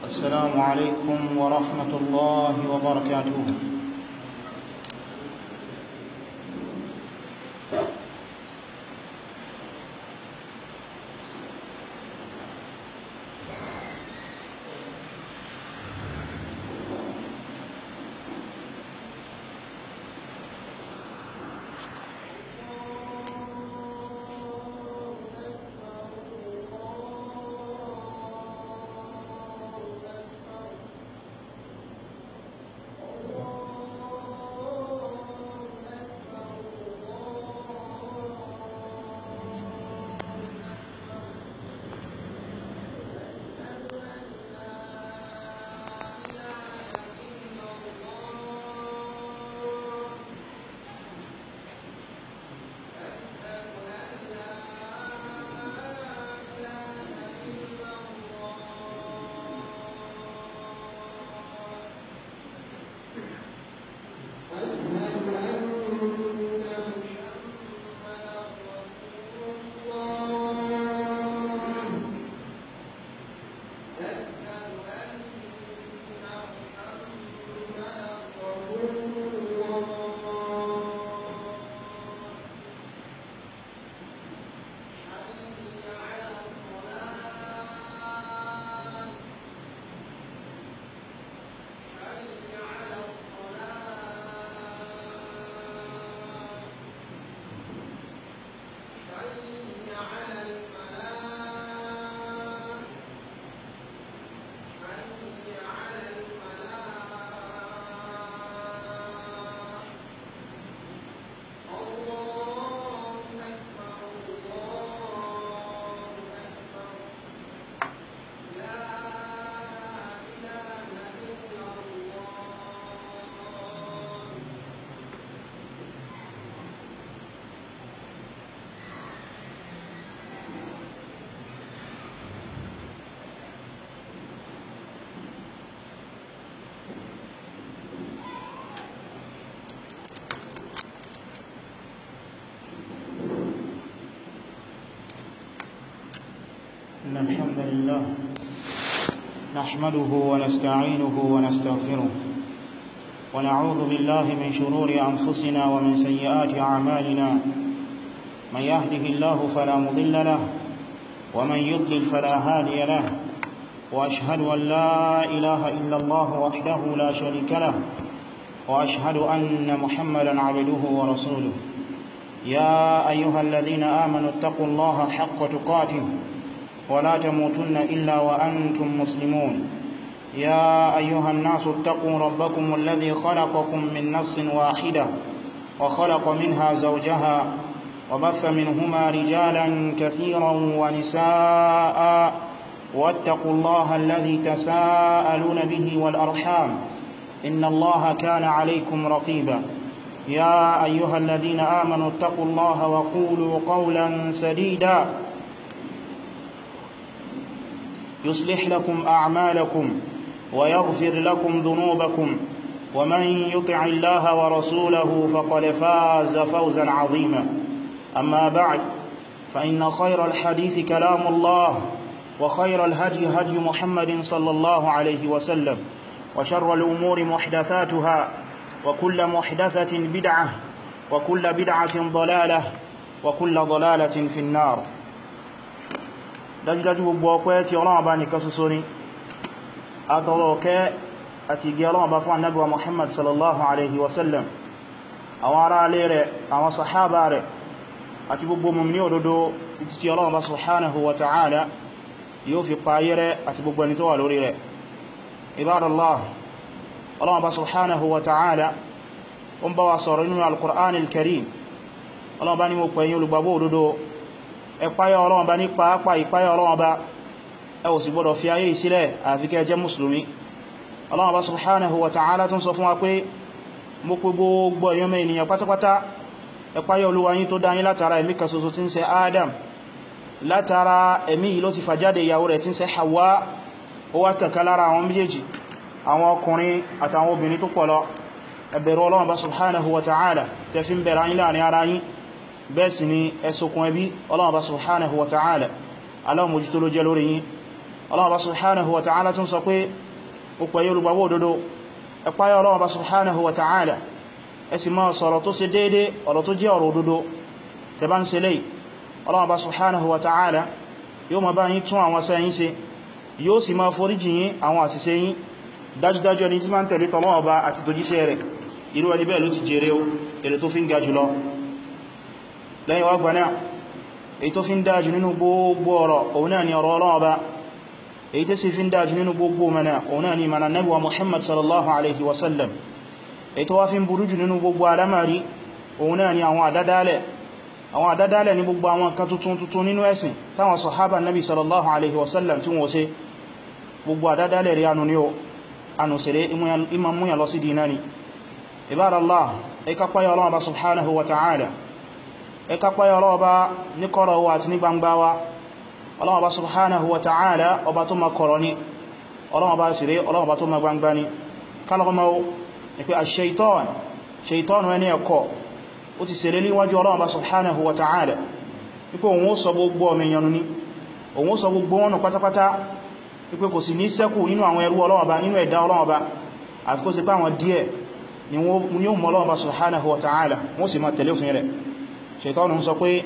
السلام عليكم ورحمة الله وبركاته. إن الحمد لله نحمده ونستعينه ونستغفره ونعوذ بالله من شرور أنفسنا ومن سيئات أعمالنا. من يهده الله فلا مضل له ومن يضلل فلا هادي له، وأشهد أن لا إله إلا الله وحده لا شريك له، وأشهد أن محمدا عبده ورسوله. يا أيها الذين آمنوا اتقوا الله حق تقاته ولا تموتن إلا وأنتم مسلمون. يا أيها الناس اتقوا ربكم الذي خلقكم من نفس واحدة وخلق منها زوجها وبث منهما رجالا كثيرا ونساء، واتقوا الله الذي تساءلون به والأرحام إن الله كان عليكم رقيبا. يا أيها الذين آمنوا اتقوا الله وقولوا قولا سديدا يصلح لكم أعمالكم ويغفر لكم ذنوبكم، ومن يطع الله ورسوله فقد فاز فوزا عظيما. أما بعد، فإن خير الحديث كلام الله، وخير الهدي هدي محمد صلى الله عليه وسلم، وشر الأمور محدثاتها، وكل محدثة بدعة، وكل بدعة ضلالة، وكل ضلالة في النار. dájúdájú gbogbo ọpẹ́ tí Ọlọ́run bá nìkan ṣoṣo ni, àtọrọ ọ̀kẹ́ àti ìgẹ́ Ọlọ́run bá fún Ànábì wa Muhammad sallallahu alaihi wasallam, àwọn ará alé rẹ̀, àwọn sàhábà rẹ̀, àti gbogbo mùmínì òdodo títí tí Ọlọ́run bá subhanahu wa ta'ala yóò fi páyé rẹ̀ àti gbogbo ẹni tó wà lórí rẹ̀. Ibadallah, Ọlọ́run bá subhanahu wa ta'ala ó ń bá wa sọ̀rọ̀ nínú al-Qur'an al-Karim. Ọlọ́run bá ní mo pè yín olùgbàgbọ́ òdodo, ẹ̀páyà Ọlọ́run bá ní pàápàá ìpáyà Ọlọ́run bá, ẹ ò sì gbọdọ̀ fi ayé ìsílẹ̀ àfi kẹ́ jẹ́ mùsùlùmí. Ọlọ́run bá subhanahu wa ta'ala tún sọ fún wa pé mo pè gbogbo èèyàn ènìyàn pátápátá, ẹ̀páyà Olúwa yín tó dá yín látara ẹ̀mí kan ṣoṣo tí ń ṣe Adam. Látara ẹ̀mí yìí ló ti fàjáde ìyàwó rẹ̀ tí ń ṣe Hawa, ó wá tẹ̀ka lára àwọn méjèèjì, àwọn ọkùnrin àtàwọn obìnrin tó pọ̀ lọ. Ẹ bẹ̀rù Ọlọ́run bá subhanahu wa ta'ala tẹ́ fi ń bẹ̀rẹ̀ yín láàrin ara yín, bẹ́ẹ̀ sì ni ẹsùnkún ẹbí. Ọlọ́run bá subhanahu wa ta'ala aláwọ̀mójútó ló jẹ́ lórí yín. Allah subhanahu wa ta'ala tún sọ pé ó pè yín olùgbàgbọ́ òdodo ẹ páyà Allah subhanahu wa ta'ala ẹ sì máa sọ̀rọ̀ tó ṣe déédé ọ̀rọ̀ tó jẹ́ ọ̀rọ̀ òdodo tẹ́ bá ń ṣe lèyí Allah subhanahu wa ta'ala yóò máa bá yín tún àwọn sẹ́yìn ṣe yóò sì máa foríjì yín àwọn àṣìṣe yín dájúdájú ẹni tí máa ń tẹ̀lé tọ́lọ́ ọba àti tòjíṣẹ́ rẹ̀ irú ẹni bẹ́ẹ̀ ló ti jèrè o èrè tó fi ń ga jùlọ lẹ́yìn wá gbaná èyí tó fi ń dájú nínú gbogbo ọ̀rọ̀ òun náà ni ọ̀rọ̀ Ọlọ́run Ọba èyí tó sì fi ń dájú nínú gbogbo mana òun náà ni mana Nábì wa Muhammad sallallahu alaihi wasallam èyí tó wá fi ń burú jù nínú gbogbo alamari òun náà ni àwọn àdádálẹ̀ ní gbogbo àwọn kan tuntun nínú ẹ̀sìn táwọn sahaba Nabi sallallahu alaihi wasallam tí wọ́n ṣe gbogbo àdádálẹ̀ rí anu ní o anu sere imam múyàn lọ sí dínà ni ibadallah ẹ ká páyà Ọlọ́run Ọba subhanahu wa ta'ala ẹ ká páyà Ọlọ́run Ọba ní kọ̀rọ̀ wa àti ní gbangba wa Ọlọ́run Ọba subhanahu wa ta'ala ọba tó ma kọ̀rọ̀ ni Ọlọ́run Ọba sire Ọlọ́run Ọba tó ma gbangba ni kálọ́gbọ́n ni pé ash-shaytan ẹni ẹ̀kọ́ ó ti sèrè níwájú Ọlọ́run Ọba subhanahu wa ta'ala wípé òun ó sọ gbogbo ọmọ èèyàn ní òun ó sọ gbogbo wọn pátápátá wípé kò sì ní ṣẹ́kù nínú àwọn ẹrú Ọlọ́run Ọba nínú ẹ̀dá Ọlọ́run Ọba àti kó sì pé àwọn díẹ̀ ni yóò mọ̀ Ọlọ́run Ọba subhanahu wa ta'ala wọ́n sì máa tẹ̀lé òfin rẹ̀ Ṣaitọ́nù ń sọ pé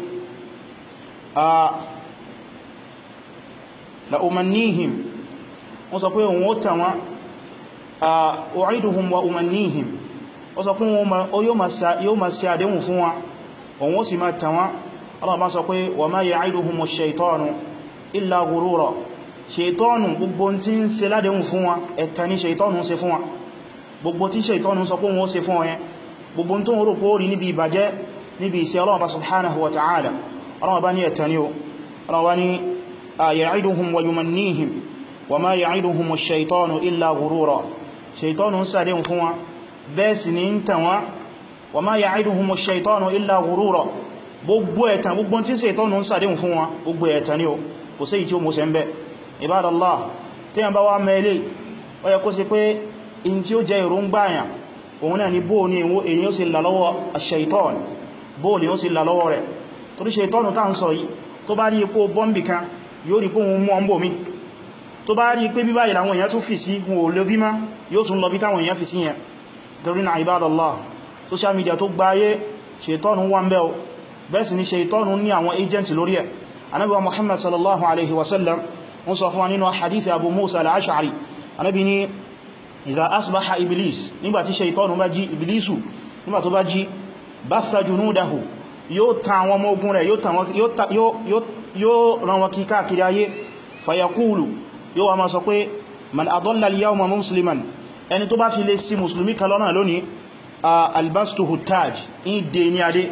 la umannihim wọ́n sọ pé òun ó tàn wọ́n u'iduhum wa umannihim ó sọ pé yóò máa ṣe àdéhùn fún wa òun ó sì máa tàn wọ́n Allah bá sọ pé wa ma ya'iduhumu ash-shaytanu illa ghurura Ṣaitọ́nù gbogbo tí ń ṣe ládéhùn fún wa ẹ̀tàn ní Ṣaitọ́nù ń ṣe fún wa gbogbo tí Ṣaitọ́nù sọ pé wọ́n ó ṣe fún ọyẹn gbogbo tó ń rò pé ó rí níbi ìbàjẹ́ níbi ìṣẹ́ Allah bá subhanahu wa ta'ala Allah bá ní ẹ̀tàn ní o Allah bá ní ya'iduhum wa yumannihim wa ma ya'iduhumu ash-shaytanu illa ghurura Ṣaitọ́nù ń ṣàdéhùn fún wa bẹ́ẹ̀ sì ní ń tàn wọ́n wa ma ya'iduhumu ash-shaytanu illa ghurura gbogbo ẹ̀tàn gbogbo tí Ṣaitọ́nù ń ṣàdéhùn fún wa gbogbo ẹ̀tàn ní o kò sí ìtí ó mọ́ sẹ́ ń bẹ́ Ibadallah tí a bá wá mẹ́lẹ̀ ó yẹ kó sí pé in tí ó jẹ ìrúngbàyàn òun náà ni bóò ní èyí ó sì lálọ́wọ́ ash-shaytan bóò ní ó sì lálọ́wọ́ rẹ̀ torí Ṣaitọ́nù tá ń sọ yìí tó bá rí ipò bọ́m̀bì kan yóò rí pé òun mú ọmọ mi tó bá rí pé bí báyìí àwọn èèyàn tún fi sí wọn ò lè bí má yóò tún lọ bí táwọn èèyàn fi sí yẹn torí náà Ibadallah social media tó gbáyé Ṣaitọ́nù wà ń bẹ́ o bẹ́ẹ̀ sì ni Ṣaitọ́nù ní àwọn agents lórí ẹ̀ Ànábì wa Muhammad sallallahu alaihi wasallam wọ́n sọ fún wa nínú hadith Abu Musa al-Ash'ari Ànábì ní idha asbaha iblis nígbàtí Ṣaitọ́nù bá jí iblisu nígbà tó bá jí batha junudahu yóò ta àwọn ọmọ ogun rẹ̀ yóò rán wọn kí káàkiri ayé fayaqulu yóò wá máa sọ pé man adalla al-yawma musliman ẹni tó bá fi lè sí musulmi kan lọ́nà lónìí albastuhu taj ìdè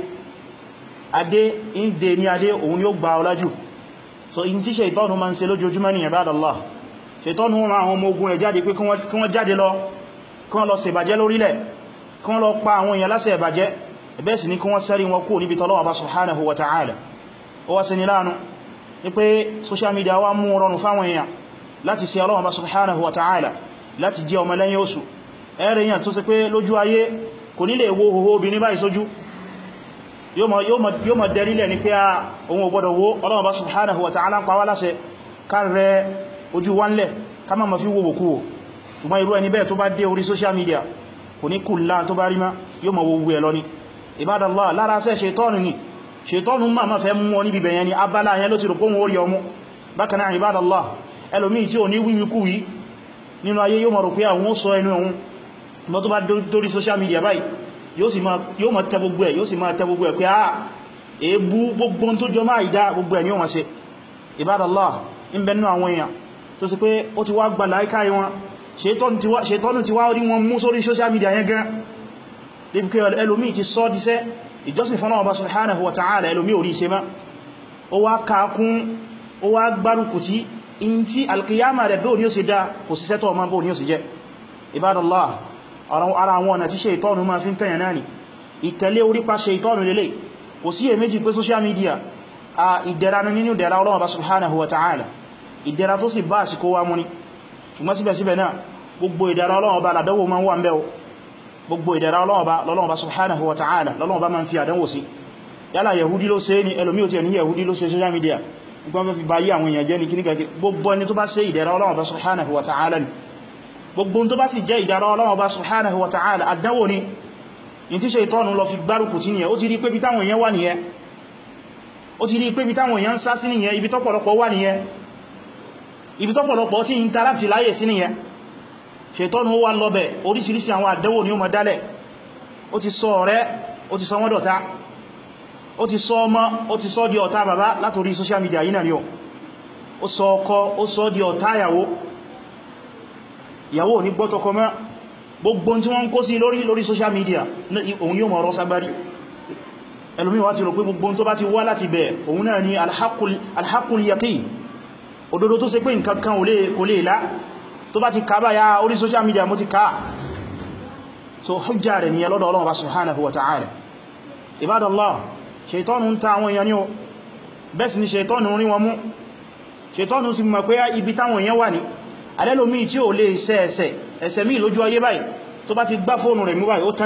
ní adé òun yóò gba ọlájú so in tí Ṣaitọ́nù ma ń ṣe lójoojúmọ́ ní Ibadallah Ṣaitọ́nù wọn àwọn ọmọ ogun rẹ̀ jáde pé kí wọ́n jáde lọ kí wọ́n lọ ṣèbàjẹ́ lórílẹ̀ kí wọ́n lọ pa àwọn èèyàn láṣẹ ìbàjẹ́ ẹ̀bẹ́ sì ní kí wọ́n sẹ́rí wọn kú níbi tọ́lọ́wọ́ bá subhanahu wa ta'ala ó wá sí ní láàánú ní pé social media wá mú rọrùn fáwọn èèyàn láti sí Ọlọ́run bá subhanahu wa ta'ala láti jẹ́ ọmọ lẹ́yìn oṣù ẹ̀rẹ̀ èèyàn tó sì pé lójú ayé kò nílé wo hoho obìnrin báyìí sójú yóò mọ̀ dẹ̀rílẹ̀ ní pé ohun ògbọ́dọ̀ wo Ọlọ́run bá subhanahu wa ta'ala ń pa wá láṣẹ ká rẹ ojú wa ńlẹ̀ ká má ma fi wo kúwò ṣùgbọ́n irú ẹni bẹ́ẹ̀ tó bá dé orí social media kò ní kùnlá tó bá rí má yóò mọ̀ wo ẹ̀ lọ ní Ibadallah lára ṣẹ́ Ṣaitọ́nù ni Ṣaitọ́nù ma fẹ́ mú ọ níbi bẹ̀yẹn ni abala yẹn ló ti rò pé wọ́n rí ọmú bákan náà Ibadallah ẹlòmí tí ò ní wíwíkú yìí nínú ayé yóò mọ̀ rò pé àwọn sọ ẹnu ohun mọ́ tó bá dórí social media báyìí yóò mọ̀ tẹ gbogbo ẹ̀ pé èébú gbogbo tó jọ máa ìdá gbogbo ẹ̀ ni ó mọ̀ ṣe Ibadallah ń bẹnu àwọn èèyàn tó sì pé ó ti wá gbà láìká wọn Ṣaitọ́nù ti wá rí wọn mú sórí social media yẹn gan lébi pé ẹlòmí ti sọ́ díṣẹ́ ìjọsìn fún Ọlọ́run subhanahu wa ta'ala ẹlòmí orí ìṣẹ́ má ó wá kàákún ó wá gbárùkù tí in tí alkiyama rẹ̀ bóò ní ó sì dá kò sí sẹ́tọ̀ ọmọ bóò ní ó sì jẹ́ Ibadallah ara wọn na tí Ṣaitọ́nù ma fi ń tẹ̀yàn náà ni ìtẹ̀lé orípa Ṣaitọ́nù lélẹ̀ kò sí èméjì pé social media ìdẹ̀ra nínú ìdẹ̀ra Ọlọ́run subhanahu wa ta'ala ìdẹ̀ra tó sì bá àsìkò wa mú ni ṣùgbọ́n síbẹ̀síbẹ̀ náà gbogbo ìdẹ̀ra Ọlọ́run bá làdánwò ma ń wà ń bẹ́ o gbogbo ìdẹ̀ra Ọlọ́run bá subhanahu wa ta'ala lọ́lọ́run bá ma ń fi àdánwò sí yálà Yahudi ló ṣe ní ẹlòmí ò tí ẹni Yahudi ló ṣe social media gbọ́n fi báyé àwọn èèyàn jẹ́ ní kíníkà gbogbo ẹni tó bá ṣe ìdẹ̀ra Ọlọ́run Ọba subhanahu wa ta'ala ni gbogbo tó bá sì jẹ́ ìdẹ̀ra Ọlọ́run Ọba subhanahu wa ta'ala àdánwò ni in tí Ṣaitọ́nù lọ fi gbárùkù tí nìyẹn ó ti rí pé bí táwọn èèyàn wà nìyẹn ó ti rí pé bí táwọn èèyàn ń sá sí nìyẹn ibi tọ́pọ̀lọpọ̀ wà nìyẹn ibi tọ́pọ̀lọpọ̀ tí interact láyé sí nìyẹn Ṣaitọ́nù ó wà lọ́bẹ̀ oríṣiríṣi àwọn àdánwò ni ó mọ̀ dálẹ̀ ó ti sọ ọ̀rẹ́ ó ti sọ wọ́n dọ̀tá ó ti sọ ọmọ ó ti sọ di ọ̀tá bàbá látorí social media yìí náà ni ó sọ ọkọ ó sọ di ọ̀tá ìyàwó ní gbọ́tọkọ mọ́ gbogbo tí wọ́n ń kó sí lórí social media òun yóò mọ̀ ọ̀rọ̀ sagbárí ẹlòmí wá ti rò pé gbogbo tó bá ti wá láti bẹ̀ òun náà ni alhaqul yaqin òdodo tó ṣe pé nǹkan kan kò lè lá tó bá ti ká bá ya orí social media mo ti ká so hujja rẹ̀ ni lọ́dọ̀ Ọlọ́run subhanahu wa ta'ala ibadallah Ṣaitọ́nù ń ta àwọn èèyàn ní o bẹ́ẹ̀ sì ni Ṣaitọ́nù rí wọn mú Ṣaitọ́nù sì mọ̀ pé ibi táwọn èèyàn wà ní alẹ́lòmí tí ó lè ẹsẹ̀ mí lójú ayé báyìí tó bá ti gbá fóònù rẹ̀ mú báyìí ó tán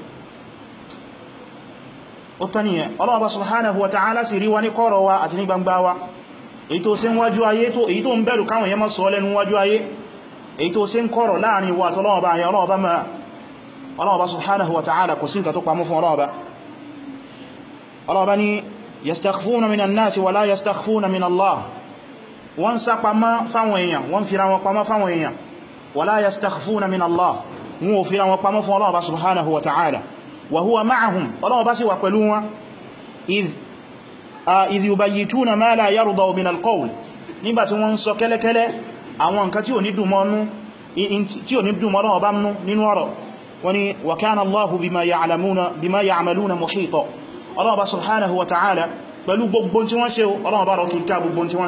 nìyẹn Ọlọ́run subhanahu wa ta'ala sì rí wa ní kọ̀rọ̀ wa àti ní gbangba wa èyí tó ṣe ń wájú ayé èyí tó ń bẹ̀rù káwọn èèyàn má sọ lẹ́nu wájú ayé èyí tó ṣe ń kọ̀rọ̀ láàrin wa tọ́lọ́wọ́ bá yẹn Ọlọ́run bá subhanahu wa ta'ala kò sí nǹkan tó pamọ́ fún Ọlọ́run bá ní yastakhfuna minan nasi wa la yastakhfuna min Allah wọ́n sá pamọ́ fáwọn èèyàn wọ́n fira wọn pamọ́ fáwọn èèyàn wa la yastakhfuna min Allah wọ́n fira wọn pamọ́ fún Ọlọ́run bá subhanahu wa ta'ala wa huwa ma'ahum Ọlọ́run bá sì wà pẹ̀lú wọn idh yubayyituna ma la yarda min al-qawl nígbàtí wọ́n sọ kẹ́lẹ́kẹ́lẹ́ àwọn nǹkan tí ò ní dùn mọ́ bá mú nínú ọ̀rọ̀ wani wa kana Allahu bima ya'maluna muhita Ọlọ́run bá subhanahu wa ta'ala pẹ̀lú gbogbo tí wọ́n ṣe Ọlọ́run bá rọ̀ kíkà gbogbo tí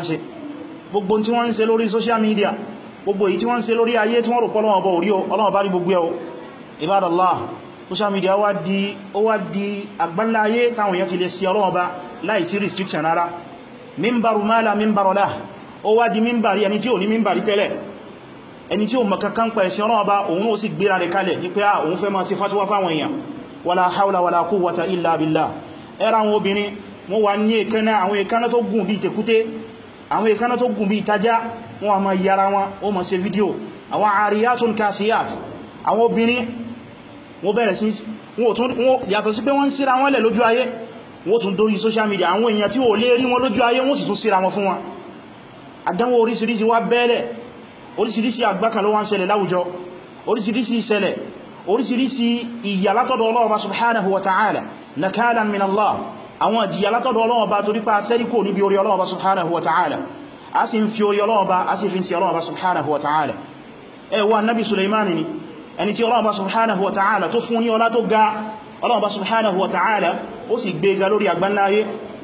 wọ́n ṣe lórí social media gbogbo èyí tí wọ́n ṣe lórí ayé tí wọ́n rò pọ́lọ́wọ́ bọ̀ orí Ọlọ́run bá rí gbogbo ẹ̀ ibadallah social media ó wá di àgbánlá ayé táwọn èèyàn ti lè sí Ọlọ́run bá láì sí restriction rárá mímbàrù máàlá mímbàrù lá ó wá di mímbàrí ẹni tí ò ní mímbàrí tẹ́lẹ̀ ẹni tí ó mọ̀ kankan pa ẹ̀sìn Ọlọ́run bá òun ó sì gbéra rẹ̀ kalẹ̀ ní pé òun fẹ́ máa ṣe fatuwa fáwọn èèyàn wala hawla wala quwwata illa billah ẹra àwọn obìnrin wọ́n wà ní èékánná àwọn èékánná tó gùn bí tèkúté àwọn èékánná tó gùn bí ìtajá wọ́n a máa yára wọn ó máa ṣe fídíò àwọn ariyatun kasiyat àwọn obìnrin wọ́n bẹ̀rẹ̀ sí wọ́n yàtọ̀ sí pé wọ́n ń síra wọn lẹ̀ lójú ayé wọ́n tún dórí social media àwọn èèyàn tí ó lè rí wọn lójú ayé wọ́n sì tún síra wọn fún wọn àdánwò oríṣiríṣi wá bẹ́ẹ̀lẹ̀ oríṣiríṣi àgbákan ló wá ń ṣẹlẹ̀ láwùjọ oríṣiríṣi ìṣẹ̀lẹ̀ oríṣiríṣi ìyà látọ̀dọ̀ Ọlọ́run subhanahu wa ta'ala nakalan min Allah àwọn ìjìyà látọ̀dọ̀ Ọlọ́run torí pa sẹ́ríkò níbi orí Ọlọ́run subhanahu wa ta'ala a sì ń fi orí Ọlọ́run a sì fi ń sí Ọlọ́run subhanahu wa ta'ala ẹwà nabi Sulaiman ni ẹni tí Ọlọ́run subhanahu wa ta'ala tó fún ní ọlá tó ga Ọlọ́run subhanahu wa ta'ala ó sì gbéga lórí àgbánláyé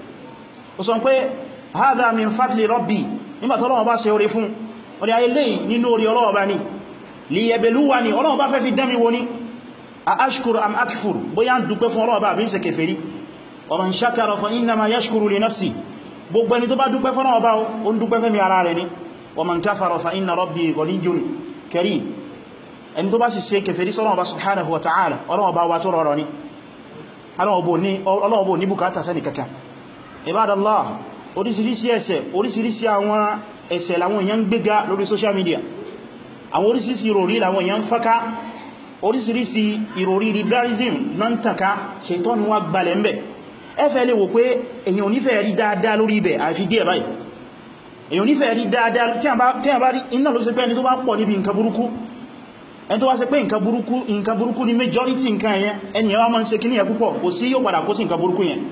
ó sọ pé hadha min fadli rabbi nígbà tí Ọlọ́run bá ṣe orí fún orí ayé lẹ́yìn nínú orí Ọlọ́run ni liyabluwani Ọlọ́run bá fẹ́ fi dẹ́mi wo ni a ashkuru am akfur bóyá ń dúpẹ́ fún Ọlọ́run bí ń ṣe kèfèrí wa man shakara fa innama yashkuru li nafsi gbogbo ẹni tó bá dúpẹ́ fún Ọlọ́run ó ń dúpẹ́ fẹ́mi ara rẹ̀ ni wa man kafara fa inna rabbi ghaniyyun karim ẹni tó bá sì ṣe kèfèrí sọ́lọ́run subhanahu wa ta'ala Ọlọ́run wa tó rọrọ ni Ọlọ́run bó ní bùkátà sẹ́ni kankan ibadallah oríṣiríṣi ẹ̀ṣẹ̀ oríṣiríṣi àwọn ẹ̀ṣẹ̀ làwọn èèyàn gbéga lórí social media àwọn oríṣiríṣi ìròrí làwọn èèyàn fáká oríṣiríṣi ìròrí liberalism náà ń tànká Ṣaitọ́nù wá gbalẹ̀ ń bẹ̀ ẹfẹ́ lè wò pé èyàn onífẹ́ rí dáadáa lórí ibẹ̀ àfi díẹ̀ báyìí èyàn onífẹ́ rí dáadáa tí a bá rí iná ló ṣe pé ẹni tó bá pọ̀ níbi nǹkan burúkú ẹni tó wá ṣe pé nǹkan burúkú ni majority nǹkan ẹ̀yẹn ẹni ẹwà máa ń ṣe kíní ẹ̀ púpọ̀ kò sí yóò padà kó sí nǹkan burúkú yẹn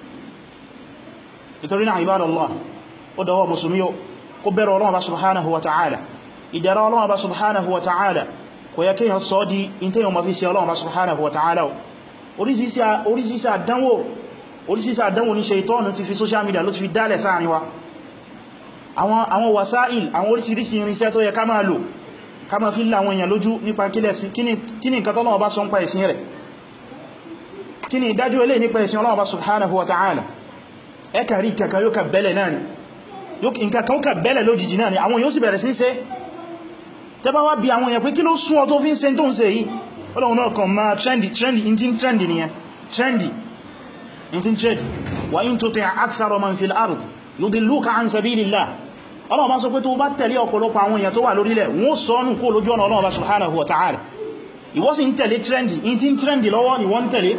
ìtorí náà ibadallah ó dọwọ́ mùsùlùmí kó bẹ̀rẹ̀ Ọlọ́run subhanahu wa ta'ala ìdẹ̀ra Ọlọ́run subhanahu wa ta'ala kò yẹ kíyàn sọ di ìntẹ́yàn ma fi ṣe Ọlọ́run subhanahu wa ta'ala oríṣiríṣi àdánwò ní Ṣaitọ́nù ti fi social media ló ti fi dálẹ̀ sáàrin wa àwọn wasail àwọn oríṣiríṣi irinṣẹ́ tó yẹ ká máa lò ká máa fi láwọn èèyàn lójú nípa kíni nǹkan tọ́lọ́run bá sọ ń pa ẹ̀sìn rẹ̀ kíni ìdájú ilé nípa ẹ̀sìn Ọlọ́run subhanahu wa ta'ala ẹka rí kàkà yóò kà bẹ́lẹ̀ náà ni nǹkan kan ó kà bẹ́lẹ̀ lójijì náà ni àwọn yóò sì bẹ̀rẹ̀ sí ṣe tẹ́bá wá bí àwọn èèyàn pé kí ló sún ọ tó fi ń ṣe tó ń ṣe yìí Ọlọ́run náà kàn máa trendy nìyẹn trendy wa in tuti' akthara man fil ard yudilluka an sabilillah. Ọlọ́run bá sọ pé tó bá tẹ̀lé ọ̀pọ̀lọpọ̀ àwọn èèyàn tó wà lórílẹ̀ wọ́n sọnù kó lójú ọ̀nà Ọlọ́run bá subhanahu wa ta'ala. Ìwọ sì ń tẹ̀lé trendy, in tí ń trendy lọ́wọ́ ni wọ́n tẹ̀lé.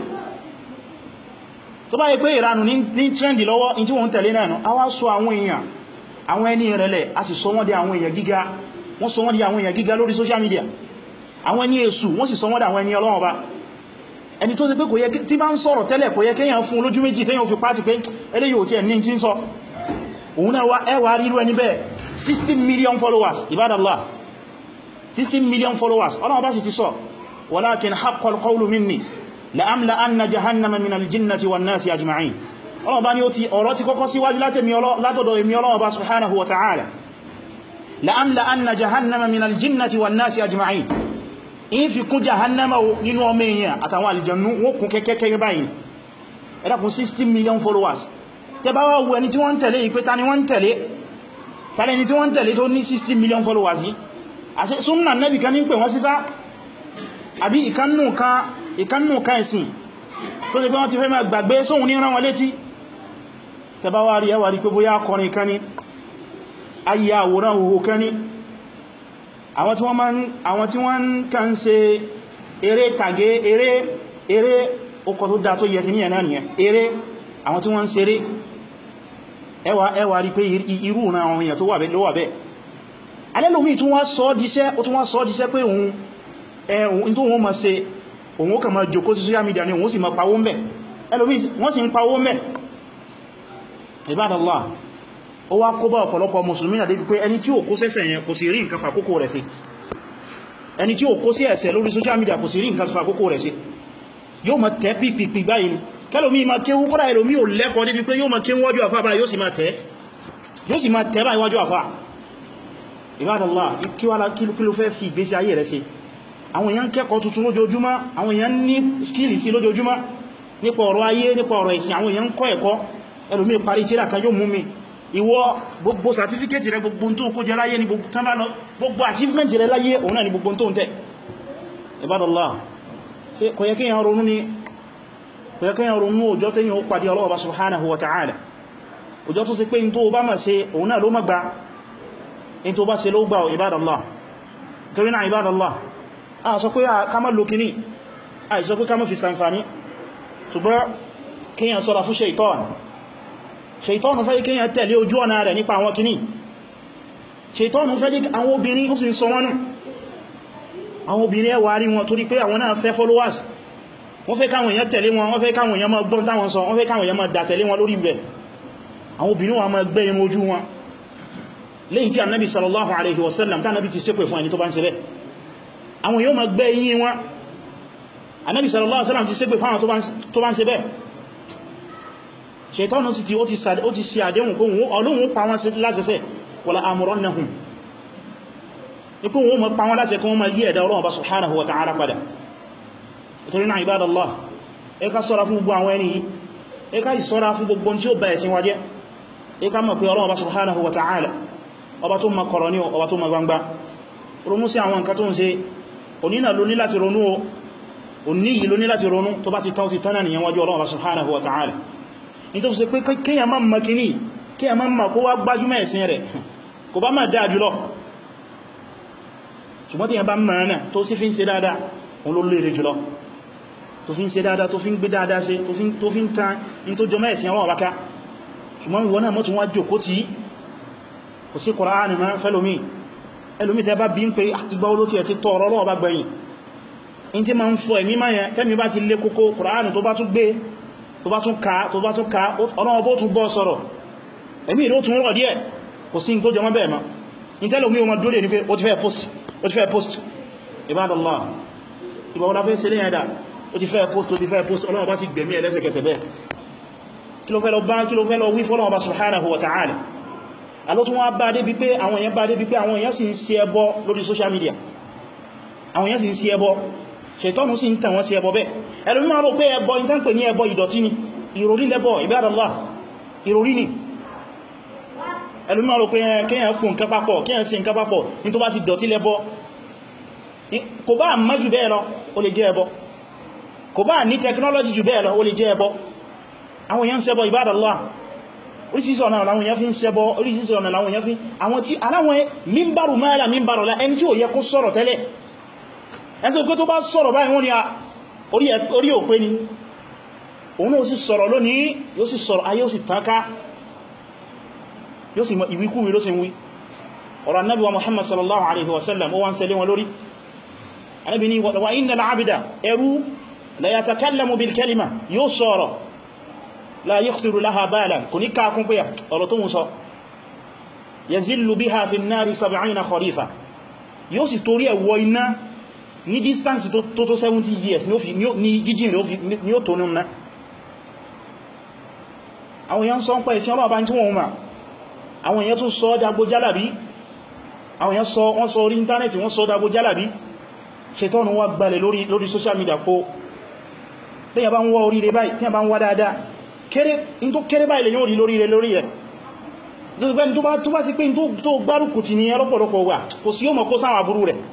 Tó bá yẹ pé ìranù ní trendy lọ́wọ́, in tí wọ́n tẹ̀lé náà, a wá sọ àwọn èèyàn, àwọn ẹni ìrẹ̀lẹ̀, a sì sọ wọ́n di àwọn èèyàn gíga, wọ́n sọ wọ́n di àwọn èèyàn gíga lórí social media. Àwọn ẹni èṣù, wọ́n sì sọ wọ́n di àwọn ẹni Ọlọ́run bá. Ẹni tó ṣe pé kò yẹ tí bá ń sọ̀rọ̀ tẹ́lẹ̀ kò yẹ kéèyàn fún lójú méjì téèyàn fi pàtì pé eléyìí ò tí ẹ̀ ní tí ń sọ. Òun náà ẹwà rírú ẹni bẹ́ẹ̀ 60 million followers, ibadallah, 60 million followers. Ọlọ́run bá sì ti sọ, walakin haqqal qawlu minni la'amla anna jahannama min al-jinnati wan nasi ajma'in. Ọlọ́run bá ní ọ̀rọ̀ ti kọ́kọ́ síwájú látọ̀dọ̀ èmi Ọlọ́run bá subhanahu wa ta'ala. La'amla anna jahannama min al-jinnati wan nasi ajma'in. In fi kún jahannama nínú ọmọ èèyàn àtàwọn àlìjànnú wọ́n kún kẹ́kẹ́kẹ́ báyìí. Ẹ dákun 60 million followers. Tẹ́ bá wá wo ẹni tí wọ́n tẹ̀lé ìpé ta ni wọ́n tẹ̀lé, tàbí ẹni tí wọ́n tẹ̀lé tó ní 60 million followers yìí. Àṣẹ súnnà Nábì kan ní pé wọ́n sísá, àbí ìkánnù kan ẹ̀sìn tó ṣe pé wọ́n ti fẹ́ máa gbàgbé sóhun ní rán wọn létí. Tẹ́ bá wá rí ẹwà rí pé bóyá akọrin kan ní, ayé àwòrán òhò kan ní, àwọn tí wọ́n kàn ṣe eré tàgé, eré ọkọ̀ tó dá tó yẹ kì ní ẹ̀nà nìyẹn, eré àwọn tí wọ́n ń ṣeré, ẹwà rí pé irú ìran àwọn èèyàn tó wà bẹ́ẹ̀. Alẹ́lòmí tún wá sọ díṣẹ́ pé òun tó wọ́n ma ṣe, òun kà máa jòkó sí social media ni òun sì ma pawó mẹ́, ẹlòmí wọ́n sì ń pawó mẹ́. Ibadallah, ó wá kó bá ọ̀pọ̀lọpọ̀ mùsùlùmí náà débi pé ẹni tí ó kó sẹ́sẹ̀ yẹn kò sì rí nǹkan fàkókò rẹ̀ sí, ẹni tí ó kó sí ẹ̀ṣẹ̀ lórí social media kò sì rí nǹkan fàkókò rẹ̀ sí, yóò ma tẹ́ pípìpì báyìí ni. Kẹ́lòmí ma kéwú kọ́lá ẹlòmí ò lẹ́kọ̀ọ́ débi pé yóò ma kéwú wájú àfá báyìí yóò sì ma tẹ́ báyìí wájú àfá. Ibadallah, kí ló fẹ́ fi ìgbésí ayé rẹ̀ sí? Àwọn èèyàn kẹ́kọ̀ọ́ tuntun lójoojúmọ́, àwọn èèyàn ní skills sí lójoojúmọ́ nípa ọ̀rọ̀ ayé, nípa ọ̀rọ̀ ìsìn, àwọn èèyàn kọ́ ẹ̀kọ́. Ẹlòmí parí tírà kan yóò mú mi, ìwọ gbogbo certificate rẹ, gbogbo tó kó jẹ láyé ní gbogbo achievement rẹ láyé òun náà ni gbogbo tó ń tẹ́. Ibadallah, kò yẹ kéèyàn ronú ní ọjọ́ tẹ́yìn ó pàdé Allah subhanahu wa ta'ala, ọjọ́ tó sì pé in tó bá máa ṣe òun náà ló máa gbà, in tó bá ṣe ló gbà. Ibadallah, torí náà Ibadallah, a sọ pé ká má lò kíní, a sọ pé ká má fi ṣàǹfààní, ṣùgbọ́n kíyàn ṣọ́ra fún ṣeìtọ́nù fẹ́ kíyàn tẹ̀lé ojú ọ̀nà rẹ̀ nípa àwọn kíní. Ṣeìtọ́nù fẹ́ jẹ́ àwọn obìnrin ó sì ń sọ wọ́n nù, àwọn obìnrin ẹwà rí wọn torí pé àwọn náà fẹ́ followers, wọ́n fẹ́ káwọn èèyàn tẹ̀lé wọn, wọ́n fẹ́ káwọn èèyàn máa gbọ́n táwọn sọ, wọ́n fẹ́ káwọn èèyàn máa dà tẹ̀lé wọn lórí ibẹ̀. Àwọn obìnrin wọn máa gbé irun ojú wọn, lẹ́yìn tí Ànábì sallallahu alaihi wasallam tí Ànábì ti ṣépè fún ẹni tó bá ń ṣe bẹ́ẹ̀. Àwọn èèyàn máa gbé eyín wọn, Ànábì sallallahu alaihi wasallam ti ṣépè fún àwọn tó bá ń ṣe bẹ́ẹ̀. Ṣaitọ́nù sì tí ó ti ṣe àdéhùn kó Ọlọ́hun pa wọ́n láṣẹsẹ̀, wala amurannahum, ipò wọn mọ̀ pa wọ́n láṣẹ kí wọ́n máa yí ẹ̀dá Ọlọ́hun subhanahu wa ta'ala padà. Nítorí náà Ibadallah, ẹ ká ṣọ́ra fún gbogbo àwọn ẹni yìí, ẹ ká ṣọ́ra fún gbogbo tí ó bá ẹ̀sìn wa jẹ́, ẹ ká mọ̀ pé Ọlọ́hun subhanahu wa ta'ala ọba tó mọ̀ kọ̀rọ̀ ní ọba tó mọ̀ gbangba. Ronú sí àwọn nǹkan tó ń ṣe, onínà ló ní láti ronú o, òní yìí ló ní láti ronú, tó bá ti tán náà nìyẹn wájú Ọlọ́hun subhanahu wa ta'ala. Ní tó fi ṣe pé kíyàn máa mọ̀ kíní, kíyàn máa mọ̀ kó wá gbájúmọ̀ ẹ̀sìn rẹ̀, kò bá máa dáa jùlọ. Ṣùgbọ́n tí yàn bá mọ̀ náà tó sì fi ń ṣe dáadáa, òun ló lè jùlọ. Tó fi ń ṣe dáadáa, tó fi ń gbé dáadáa ṣe, tó fi ń tan in tó jọmọ́ ẹ̀sìn àwọn àbáká. Ṣùgbọ́n ìwọ náà mọ́ tún wá jòkó tí kò sí Kùránì máa fẹ́lómí. Ẹlòmí tẹ́ bá bí ń pé ìgbà olóti ẹ̀ ti tọ́ ọ̀rọ̀ Ọlọ́run bá gbẹ̀yìn. In tí ma ń fọ ẹ̀mí máa yẹn, tẹ́mi bá ti lé kókó Kùránì tó bá tún gbé, tó bá tún ká, Ọlọ́run bó tún bọ́ sọ̀rọ̀. Ẹ̀mí ìlú tún rọ̀ díẹ̀, kò sí tó jọmọ́ bẹ́ẹ̀ ma. In tẹ́lòmí o ma dúró ní pé ó ti fẹ́ post. Ibadallah, ìgbà wọ́n la fẹ́ sílé ẹ̀dà, ó ti fẹ́ post, Ọlọ́run bá sì gbẹ̀mí ẹlẹ́sẹ̀kẹsẹ̀ bẹ́ẹ̀. Kí ló fẹ́ lọ wí fọ́lọ́run bá subhanahu wa ta'ala. Alótún wá bá débi pé àwọn èèyàn sì ń ṣe ẹbọ lórí social media. Àwọn èèyàn sì ń ṣe ẹbọ, Ṣaitọ́nù sì ń tàn wọ́n sí ẹbọ bẹ́ẹ̀. Ẹlòmí máa rò pé ẹbọ ìtàn pè ní ẹbọ ìdọ̀tí ni, ìròrí lẹ́bọ, Ibadallah, ìròrí ni. Ẹlòmí máa rò pé kíyàn kún nǹkan papọ̀, kíyàn sí nǹkan papọ̀, ní tó bá ti dọ̀tí lẹ́bọ. Kò bá mọ̀ jù bẹ́ẹ̀ lọ, ó lè jẹ́ ẹbọ. Kò bá ní technology jù bẹ́ẹ̀ lọ, ó lè jẹ́ ẹbọ. Àwọn èèyàn ń ṣẹbọ, Ibadallah. oríṣìíṣìí ọ̀nà làwọn èèyàn fi ń ṣẹbọ, oríṣìíṣìí ọ̀nà làwọn èèyàn fi àwọn tí aláwọn mímbàrù máìlà mímbàrù lá ẹni tí ò yẹ kó sọ̀rọ̀ tẹ́lẹ̀, ẹni tó pé tó bá sọ̀rọ̀ báyìí wọ́n ni orí òpé ni òun náà sì sọ̀rọ̀ lónìí, yóò sì sọ̀rọ̀ ayé ó sì tánká, yóò sì ìwíkúwí ló sì ń wí. ọ̀rọ̀ Ànábì wa Muhammad sallallahu alaihi wasallam ó wá ń ṣẹlẹ̀ wọn lórí. Ànábì ní wa inna al-abda ẹrú la yatakallamu bil kalima, yóò sọ̀rọ̀ la yakhdiru laha balan, kò ní káàkún pé ọ̀rọ̀ tó mú sọ, yazillu biha fi an-nari 70 kharifa, yóò sì torí ẹ̀wọ̀ iná ní distance tó 70 years ní jíjìn rẹ̀ ní ó tó nínú náà. àwọn èèyàn sọ ń pẹ́ ìsìn ọlọ́ọ̀bá tí wọ́n mọ̀, àwọn èèyàn tún sọ dàgbò jálàbí, àwọn èèyàn wọ́n sọ orí íntánẹ́ẹ̀tì wọ́n sọ dàgbò jálàbí. Ṣètọ́nù wá gbalẹ̀ lórí social media kó lẹ́yìn bá ń wá oríire báyìí, tí a bá ń wá dáadáa in tó kéré báyìí lèyàn orí lórí rẹ̀ tó bá sí pé tó gbárùkù ti ní ẹlọ́pọ̀lọpọ̀ wà kò sí yóò mọ̀ kó sáwọn àbúrú rẹ̀.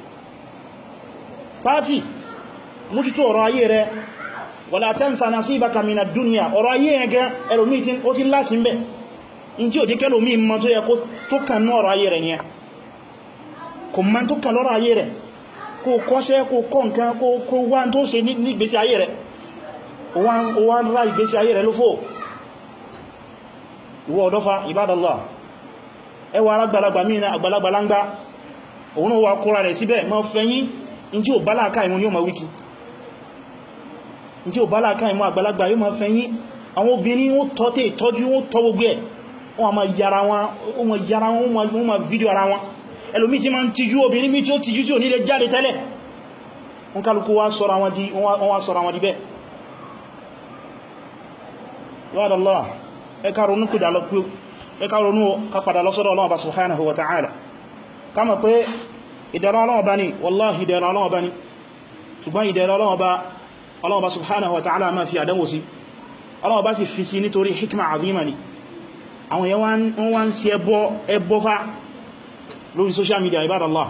pàtí mójútó ọ̀rọ̀ ayé rẹ̀ wala tansa nasibaka mina dunya, ọ̀rọ̀ ayé ẹgẹ́ ẹlòmí tí ó ti láti ń bẹ̀ in tí ò jẹ́ kẹlòmí mọ́ tó yẹ tó kàn ní ọ̀rọ̀ ayé rẹ̀ ni ẹ kò mọ́ tó kàn lọ́rọ̀ ayé rẹ̀, kó kọ́ṣẹ́ kó kọ́ nǹkan kó wá tó ṣe ní ìgbésí ayé rẹ̀, ó wá ń rá ìgbésí ayé rẹ̀ ló fò. ìwọ ọ̀dọ́fà ibadallah, ẹwà alágbàlagbà mìíràn àgbàlagbà láńgbá, òun wà kóra rẹ̀ síbẹ̀ mọ́ fẹ́yìn in tí ó bá láàká ìmú yóò mọ̀ wíkì, in tí ó bá láàká ìmú àgbàlagbà yóò mọ̀ fẹ́yìn. àwọn obìnrin ó tọ́tẹ̀ ìtọ́jú ó tọ́ gbogbo ẹ̀, wọ́n ma yára wọn wọ́n ma fídíò ara wọn. ẹlòmí tí ma ń tijú, obìnrin mi tí ó tijú tí ò nílé jáde tẹ́lẹ̀, wọ́n kálukú wá sọ́ra wọn di bẹ́ẹ̀. Ibadallah, ẹka ronú ká padà lọ sọ́dọ̀ Ọlọ́run subhanahu wa ta'ala, ká mọ̀ pé ìdẹ̀ra Ọlọ́run bá ní, wallahi ìdẹ̀ra Ọlọ́run bá ní, ṣùgbọ́n ìdẹ̀ra Ọlọ́run bá subhanahu wa ta'ala máa fi àdánwò sí, Ọlọ́run bá sì fi sí nítorí hikma azima ni. àwọn èèyàn wọ́n wá ń ṣe ẹbọ́fá lórí social media ibadallah,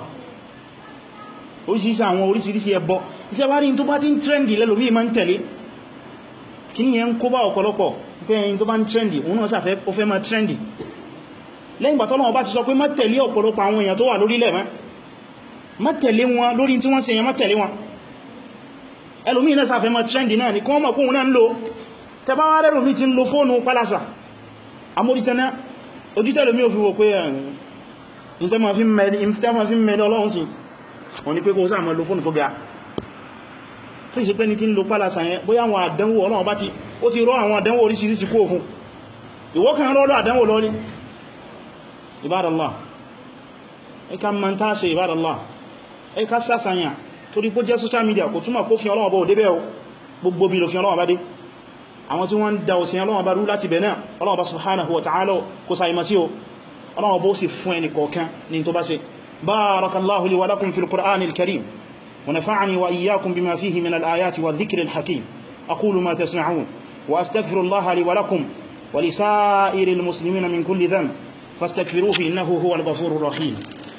oríṣiríṣi ẹbọ iṣẹ́ wá rí tó bá ti ń trendy lẹ́lòmí ma ń tẹ̀lé, kí ní yẹn ń kó bá ọ̀pọ̀lọpọ̀ pé ẹni tó bá ń trendy òun náà sàfẹ́ ó fẹ́ ma trendy. lẹ́yìn ìgbà t'Ọlọ́run bá ti sọ pé má tẹ̀lé ọ̀pọ̀lọpọ̀ àwọn èèyàn tó wà lórílẹ̀ mọ́, má tẹ̀lé wọn lórí tí wọ́n ṣe yẹn, má tẹ̀lé wọn. ẹlòmí náà sàfẹ́ ma trendy náà ni kí wọ́n mọ̀ kóhun náà ń lo tẹbá wá rẹ̀rùn fi ti ń lo fóònù pálásà amójítẹ́ná ojútẹ́lòmí ò fi wò pé ìtẹ́mà fi mẹ́lẹ̀ Ọlọ́run sí wọ́n ní pé kó sáà mọ́ lo fóònù tó ga tó ìṣẹ́ pé ní tí ń lo pálásà yẹn bóyá àwọn àdánwò Ọlọ́run bá ti rọ́ àwọn àdánwò oríṣiríṣi kó fún ìwọ kan rọ́lọ́ àdánwò lọ ní. Ibadallah, ẹka mọ́ntá ṣe Ibadallah, ẹka sásàyàn torí pó jẹ́ social media kò túnmọ̀ kó fi Ọlọ́run bá ò débẹ̀ gbogbo bí lo fi Ọlọ́run bá dé. àwọn tí wọ́n da òsìn Ọlọ́run bá rú láti bẹ̀ náà Ọlọ́run bá subhanahu wa ta'ala kó sa ìmọ̀ sí o, Ọlọ́run bó sì fún ẹni kọ̀ọ̀kan ní tó bá ṣe. barakallahu li wa lakum fil qur'anil karim wa nafa'ani wa iyyakum bima fihi min al-ayati wa dhikril hakim. aqulu ma tasma'un wa astaghfirullaha li wa lakum wa li sa'iril muslimina min kulli dhanb fastaghfiruhu innahu huwal ghafurur rahim.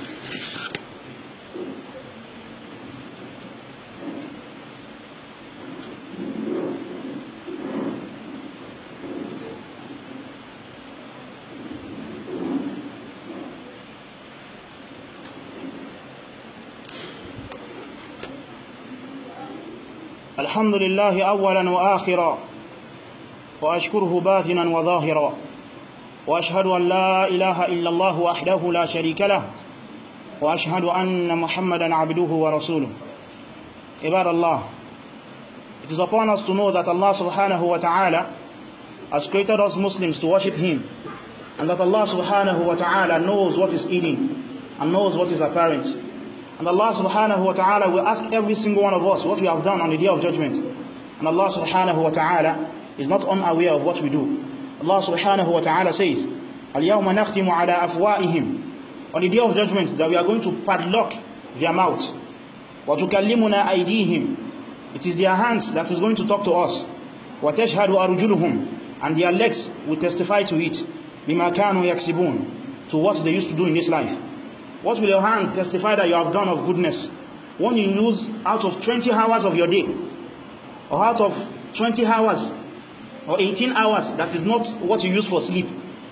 الحمد لله أولا وآخرا وأشكره باطنا وظاهرا وأشهد أن لا إله إلا الله وحده لا شريك له وأشهد أن محمدا عبده ورسوله. عباد Allah, it is upon us to know that Allah subhanahu wa ta'ala has created us Muslims to worship Him, and that Allah subhanahu wa ta'ala knows what is hidden and knows what is apparent. And Allah subhanahu wa ta'ala will ask every single one of us what we have done on the day of judgment. And Allah subhanahu wa ta'ala is not unaware of what we do. Allah subhanahu wa ta'ala says, Al-yawma nakhtimu ala afwa'ihim. On the day of judgment, that we are going to padlock their mouth. Wa tukallimuna aydihim. It is their hands that is going to talk to us. Wa tashhadu arjuluhum. And their legs will testify to it. Bima kanu yaksibun. To what they used to do in this life. What will your hand testify that you have done of goodness? When you use out of 20 hours of your day, or out of 20 hours, or 18 hours, that is not what you use for sleep.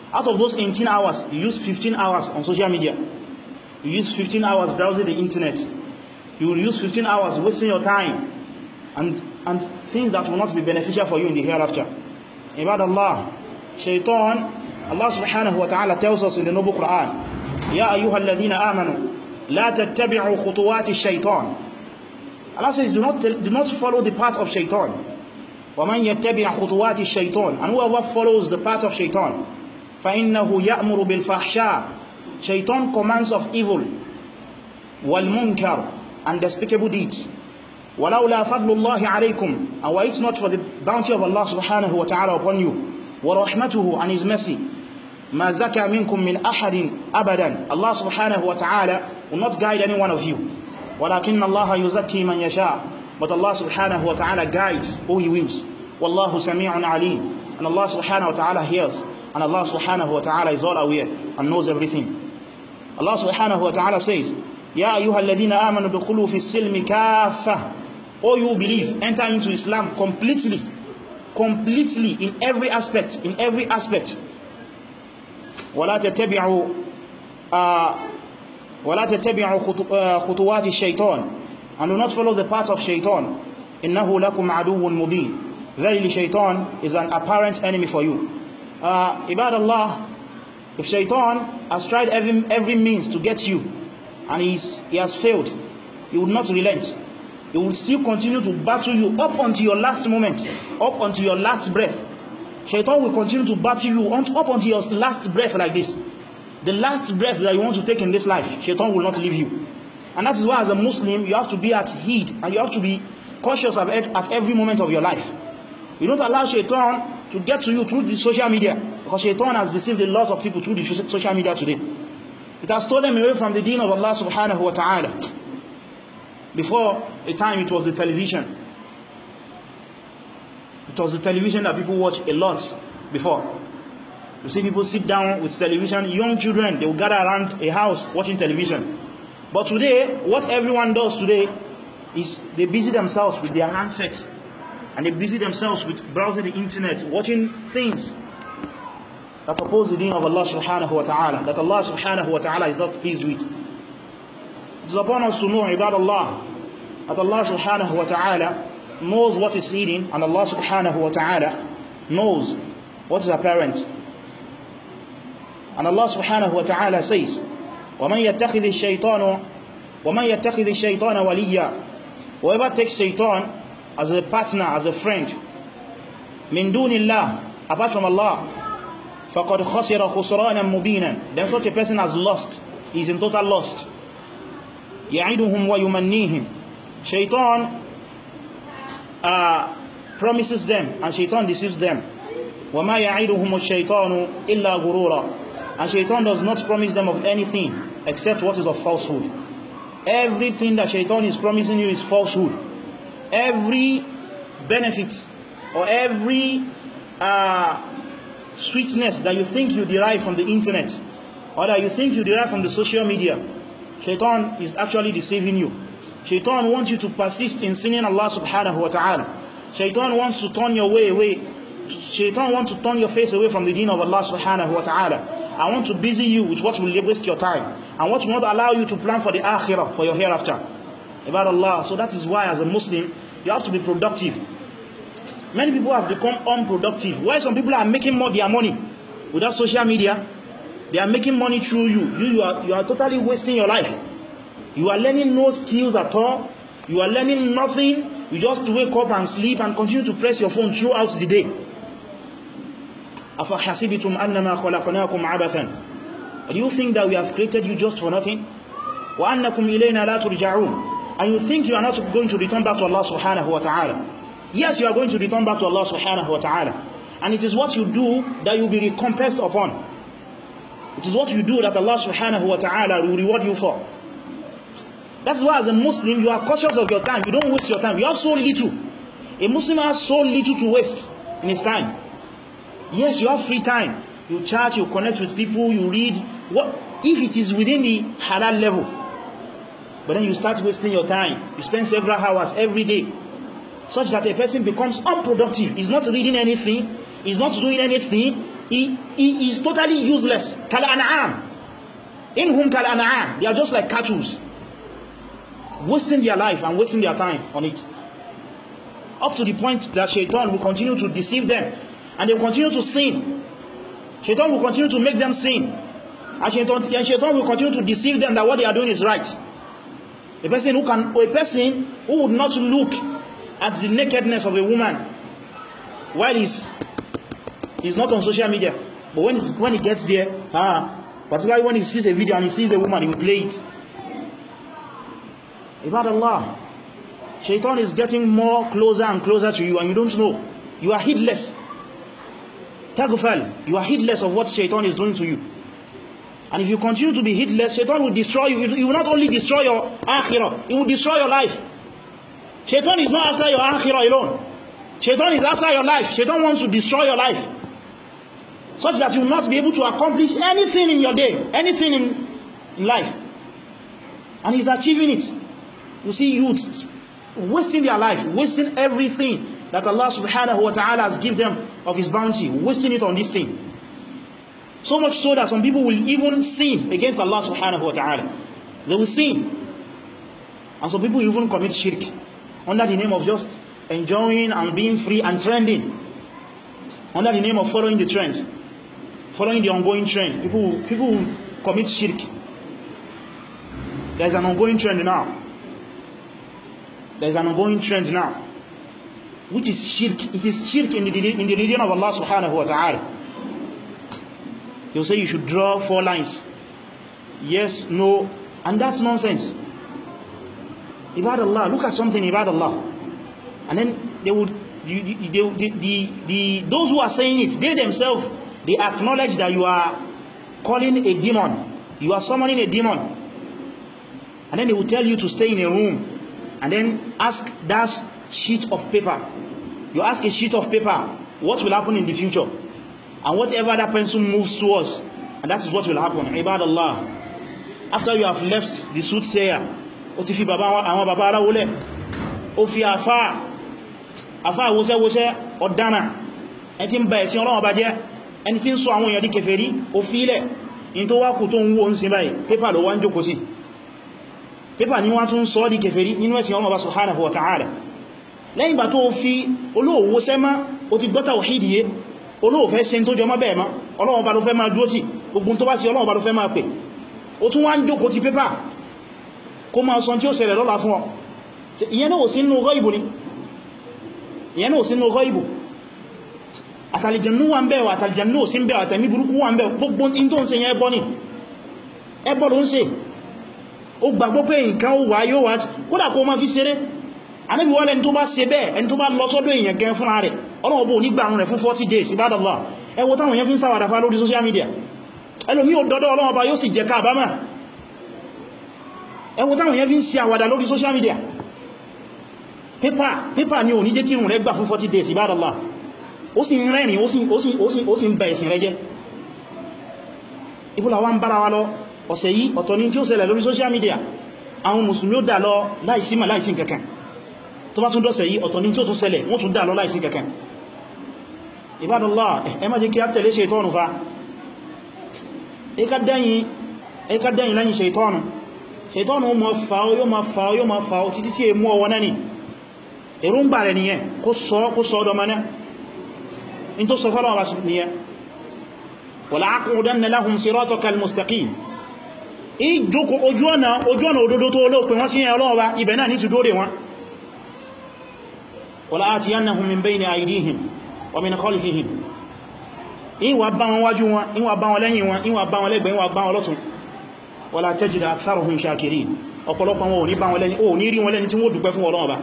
Out of those 18 hours, you use 15 hours on social media. You use 15 hours browsing the internet. You will use 15 hours wasting your time and things that will not be beneficial for you in the hereafter. Ibad Allah, Shaitan, Allah subhanahu wa ta'ala tells us in the noble Quran, Ya ayyuha alladhina amanu, la tattabi'u khutuwati shaitan. Allah says, do not follow the path of Shaitan. وَمَنْ يَتَّبِعْ خُطُوَاتِ الشَّيْطَانِ. And whoever follows the path of Shaitan, فَإِنَّهُ يَأْمُرُ بِالْفَحْشَاءِ. Shaitan commands of evil, وَالْمُنْكَرِ, and despicable deeds. وَلَوْلَا فَضْلُ اللَّهِ عَلَيْكُمْ. And were it not for the bounty of Allah subhanahu wa ta'ala upon you, وَرَحْمَتُهُ, and His mercy, مَا زَكَى مِنْكُمْ مِنْ أَحَدٍ أَبَدًا. Allah subhanahu wa ta'ala will not guide any one of you. وَلَكِنَّ اللَّهَ يُزَكِّي مَنْ يَشَاءُ. But Allah subhanahu wa ta'ala guides who He wills. Wallahu sami'un alim. And Allah subhanahu wa ta'ala hears. And Allah subhanahu wa ta'ala is all aware and knows everything. Allah subhanahu wa ta'ala says, Ya ayyuha alladhina amanu dukhulu fi silmi kaffah. O you believe, enter into Islam completely. Completely, in every aspect. In every aspect. وَلَا تَتَّبِعُوا خُطُوَاتِ الشَّيْطَانِ. And do not follow the path of Shaitan. إِنَّهُ لَكُمْ عَدُوٌ مُبِينٌ. Verily Shaitan is an apparent enemy for you. Ibad Allah, if Shaitan has tried every means to get you and he has failed, he will not relent. He will still continue to battle you up until your last moment, up until your last breath. Shaitan will continue to battle you up until your last breath like this. The last breath that you want to take in this life, Shaitan will not leave you. And that is why as a Muslim, you have to be at heed and you have to be cautious at every moment of your life. You don't allow Shaitan to get to you through the social media, because Shaitan has deceived a lot of people through the social media today. It has stolen them away from the deen of Allah subhanahu wa ta'ala. Before a time it was the television. It was the television that people watch a lot before. You see people sit down with television, young children, they will gather around a house watching television. But today, what everyone does today is they busy themselves with their handsets. And they busy themselves with browsing the internet, watching things that oppose the deen of Allah subhanahu wa ta'ala, that Allah subhanahu wa ta'ala is not pleased with. It is upon us to know, ibad Allah, that Allah subhanahu wa ta'ala knows what is hidden, and Allah subhanahu wa ta'ala knows what is apparent. And Allah subhanahu wa ta'ala says, وَمَنْ يَتَّخِذِ الشَّيْطَانَ وَلِيًّا. Whoever takes Shaitan as a partner, as a friend, مِن دُونِ اللَّهِ, apart from Allah, فَقَدْ خَسِرَ خُسْرَانًا مُبِينًا. Then such a person has lost. He is in total lost. يَعِدُهُمْ وَيُمَنِّيهِمْ. Shaitan promises them, and Shaitan deceives them. وَمَا يَعِدُهُمُ الشَّيْطَانُ إِلَّا غُرُورًا. And Shaitan does not promise them of anything except what is of falsehood. Everything that Shaitan is promising you is falsehood. Every benefit or every sweetness that you think you derive from the internet, or that you think you derive from the social media, Shaitan is actually deceiving you. Shaitan wants you to persist in sinning Allah subhanahu wa ta'ala. Shaitan wants to turn your way away. Shaitan wants to turn your face away from the deen of Allah subhanahu wa ta'ala. I want to busy you with what will waste your time and what will not allow you to plan for the akhirah, for your hereafter. About Allah. So that is why as a Muslim, you have to be productive. Many people have become unproductive. Why some people are making more their money without social media? They are making money through you. You are totally wasting your life. You are learning no skills at all. You are learning nothing. You just wake up and sleep and continue to press your phone throughout the day. أَفَحَسِبِتُمْ أَنَّمَا خَلَقْنَاكُمْ عَبَثًا. Do you think that we have created you just for nothing? وَأَنَّكُمْ إِلَيْنَا لَا تُرْجَعُونَ. And you think you are not going to return back to Allah subhanahu wa ta'ala. Yes, you are going to return back to Allah subhanahu wa ta'ala. And it is what you do that you will be recompensed upon. It is what you do that Allah subhanahu wa ta'ala will reward you for. That's why as a Muslim, you are cautious of your time. You don't waste your time. You have so little. A Muslim has so little to waste in his time. Yes, you have free time. You chat, you connect with people, you read. What if it is within the halal level? But then you start wasting your time. You spend several hours every day, such that a person becomes unproductive. He's not reading anything. He's not doing anything. he is totally useless. Kal an'am. Inhum kal an'am. They are just like cattle, wasting their life and wasting their time on it. Up to the point that shaitan will continue to deceive them, and they will continue to sin. Shaitan will continue to make them sin. And shaitan will continue to deceive them that what they are doing is right. A person who would not look at the nakedness of a woman while he's not on social media, but when he gets there, particularly when he sees a video and he sees a woman, he will play it. Ibad Allah, shaitan is getting more closer and closer to you, and you don't know. You are heedless. Taghfal, you are heedless of what shaitan is doing to you. And if you continue to be heedless, shaitan will destroy you. He will not only destroy your akhirah, he will destroy your life. Shaitan is not after your akhirah alone. Shaitan is after your life. Shaitan wants to destroy your life, such that you will not be able to accomplish anything in your day, anything in life. And he's achieving it. You see youths wasting their life, wasting everything that Allah subhanahu wa ta'ala has given them of his bounty, wasting it on this thing. So much so that some people will even sin against Allah subhanahu wa ta'ala. They will sin. And some people even commit shirk under the name of just enjoying and being free and trending, under the name of following the trend, following the ongoing trend. People commit shirk. There is an ongoing trend now. There is an ongoing trend now, which is shirk. It is shirk in the religion of Allah subhanahu wa ta'ala. They'll say you should draw 4 lines. Yes, no, and that's nonsense. Ibad Allah, look at something, Ibad Allah. And then they would, those who are saying it, they themselves, they acknowledge that you are calling a demon. You are summoning a demon. And then they will tell you to stay in a room and then ask that sheet of paper. You ask a sheet of paper, what will happen in the future? And whatever that pencil moves towards, and that is what will happen. Ibad Allah, after you have left the soothsayer, ó ti fi àwọn bàbá ara wọlé, ó fi àfá wọ́sẹ́ ọ̀dánà, ẹni tí ń bá ẹ̀sìn Ọlọ́run bá jẹ́, ẹni tí ń sọ àwọn èèyàn di kèfèrí, ó fi ilẹ̀, in tó wá kù tó ń wó ń sin báyìí, pépà ló wá ń jókòó sí. Pépà ní wọ́n tún sọ di kèfèrí nínú ẹ̀sìn Ọlọ́run bá subhanahu wa ta'ala. Lẹ́yìn bá tó fi olóòwò sẹ́má, ó ti gbọ́ tawhid, Ọlọ́run fẹ́ ṣe tó jọmọ́ bẹ́ẹ̀ mọ́, Ọlọ́run bá ló fẹ́ máa dúró tì, gbogbo tó bá sí Ọlọ́run bá ló fẹ́ máa pè. Ó tún wá ń jókòó ti pépà kó máa sọ tí ó ṣẹlẹ̀ lọ́la fún ọ. Ìyẹn náà ò sí nínú ghaibu ni. Ìyẹn náà ò sí nínú ghaibu. Àtàlìjànnú wà ń bẹ, àtàlìjànnú ò sí ń bẹ, àtẹ̀mí burúkú wà ń bẹ, gbogbo in tó ń ṣe yẹn ẹbọ ni. Ẹbọ ló ń ṣe. Ó gbàgbọ́ pé nǹkan ó wà yóò wá, kódà kó máa fi ṣeré. Ànábì wá lẹ́ni tó bá ṣe bẹ́ẹ̀, ẹni tó bá lọ sọ́dọ̀ èèyàn gan fúnra rẹ̀, Ọlọ́run bó ní gbàrún rẹ̀ fún 40 days, ibadallah. Ẹ wo táwọn èèyàn fi ń ṣàwàdà fà lórí social media. Ẹlòmí ò dọ́dọ̀ Ọlọ́run bá yóò sì jẹ káàbámà. Ẹ wo táwọn èèyàn fi ń ṣe àwàdà lórí social media. Pépà ni ò ní jẹ́ kírun rẹ̀ gbà fún 40 days, ibadallah. Ó sì ń rẹ́rìn, ó sì ń bẹ̀ ẹ̀sìn rẹ̀ jẹ́. Ibùlà wa ń bára wa lọ, ọ̀sẹ̀ yìí ọ̀tọ̀ ní tí ó ṣẹlẹ̀ lórí social media. Àwọn Mùsùlùmí ó dà lọ láìsímà láìsí kankan. Tó bá tún dọ́sẹ̀ yìí ọ̀tọ̀ ní tí ó tún ṣẹlẹ̀, wọ́n tún dà lọ láìsí kankan. Ibadallah, ẹ má jẹ́ kí á tẹ̀lé ṣaitọ́nù fa. Ẹ ká dẹ́yìn lẹ́yìn ṣaitọ́nù. Ṣaitọ́nù ó máa fà ó, yóò máa fà ó títí tí è mú ọwọ́ náà ni. Èròǹgbà rẹ̀ nìyẹn, kó sọ ọdọ̀ mọ́ná. In tó sọ fọ́lọ́wọ́ bá sí nìyẹn. Wala aqudanna lahum siratakal mustaqim. Ìjókòó ojú ọ̀nà òdodo tó olóòpin wọ́n sí yẹn Ọlọ́run bá, ibẹ̀ náà ní ti dóre wọn. Wala atiyannahum min bayni aydihim wa min khalfihim. Ìwà bá wọn wájú wọn, ìwà bá wọn lẹ́yìn wọn, ìwà bá wọn lẹ́gbẹ̀ẹ́, ìwà bá wọn lọ́tún. Wala tajida aktharahum shakirin. Ọ̀pọ̀lọpọ̀ wọn ò ní bá wọn lẹ́ni, ò ní rí wọn lẹ́ni tí wọ́n dúpẹ́ fún Ọlọ́run bá.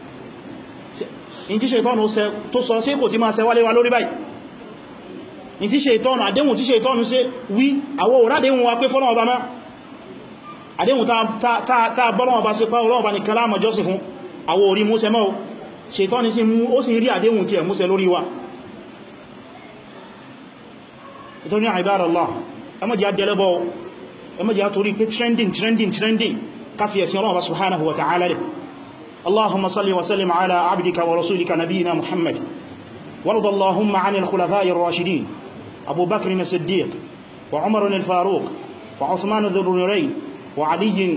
In tí Ṣaitọ́nù tó sọ sí kò tí máa ṣe wálé wa lórí báyìí. In tí Ṣaitọ́nù, àdéhùn tí Ṣaitọ́nù ṣe wí, àwọ òrádéhùn wa pé fọ́lọ́run bá máa. Àdéhùn ta bọ́lọ́run bá ṣe pá Ọlọ́run bá ní kalámà jọ́sìn fún, àwọ orí múṣẹ mọ́. Ṣaitọ́nù sí mú, ó sì rí àdéhùn tí ẹ̀ múṣẹ lórí wa. Ìtọ́ni ibadallah, ẹmọ́ jẹ́ àdẹ́lẹ́bọ́, ẹmọ́ jẹ́ àtorí pé trending káfí ẹ̀sìn Ọlọ́run subhanahu wa ta'ala rẹ̀. اللهم صل وسلم على عبدك ورسولك نبينا محمد وارض اللهم عن الخلفاء الراشدين أبو بكر الصديق وعمر الفاروق وعثمان ذو النورين وعلي،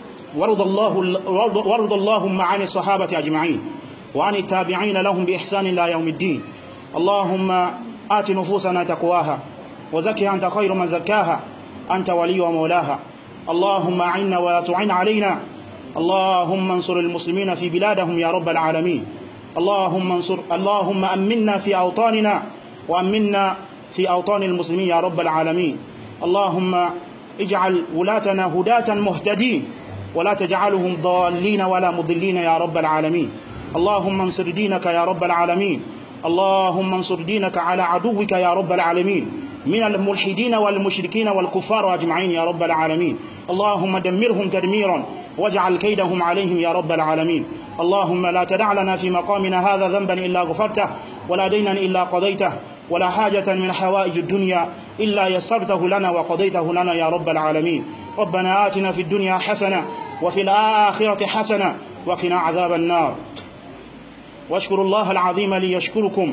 وارض اللهم عن الصحابة أجمعين وعن التابعين لهم بإحسان إلى يوم الدين. اللهم آت نفوسنا تقواها وزكها أنت خير من زكاها، أنت ولي ومولاها. اللهم أعنا ولا تعن علينا. اللهم انصر المسلمين في بلادهم يا رب العالمين. اللهم أمنا في أوطاننا وأمنا في أوطان المسلمين يا رب العالمين. اللهم اجعل ولاتنا هداة مهتدين ولا تجعلهم ضالين ولا مضلين يا رب العالمين. اللهم انصر دينك يا رب العالمين. اللهم انصر دينك على عدوك يا رب العالمين من الملحدين والمشركين والكفار أجمعين يا رب العالمين. اللهم دمرهم تدميرا واجعل كيدهم عليهم يا رب العالمين. اللهم لا تدع لنا في مقامنا هذا ذنبا إلا غفرته ولا دينا إلا قضيته ولا حاجة من حوائج الدنيا إلا يسرته لنا وقضيته لنا يا رب العالمين. ربنا آتنا في الدنيا حسنة وفي الآخرة حسنة وقنا عذاب النار. واشكروا الله العظيم ليشكركم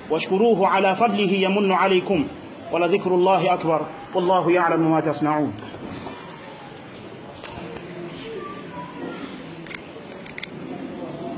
واشكروه على فضله يمن عليكم ولذكر الله أكبر والله يعلم ما تصنعون.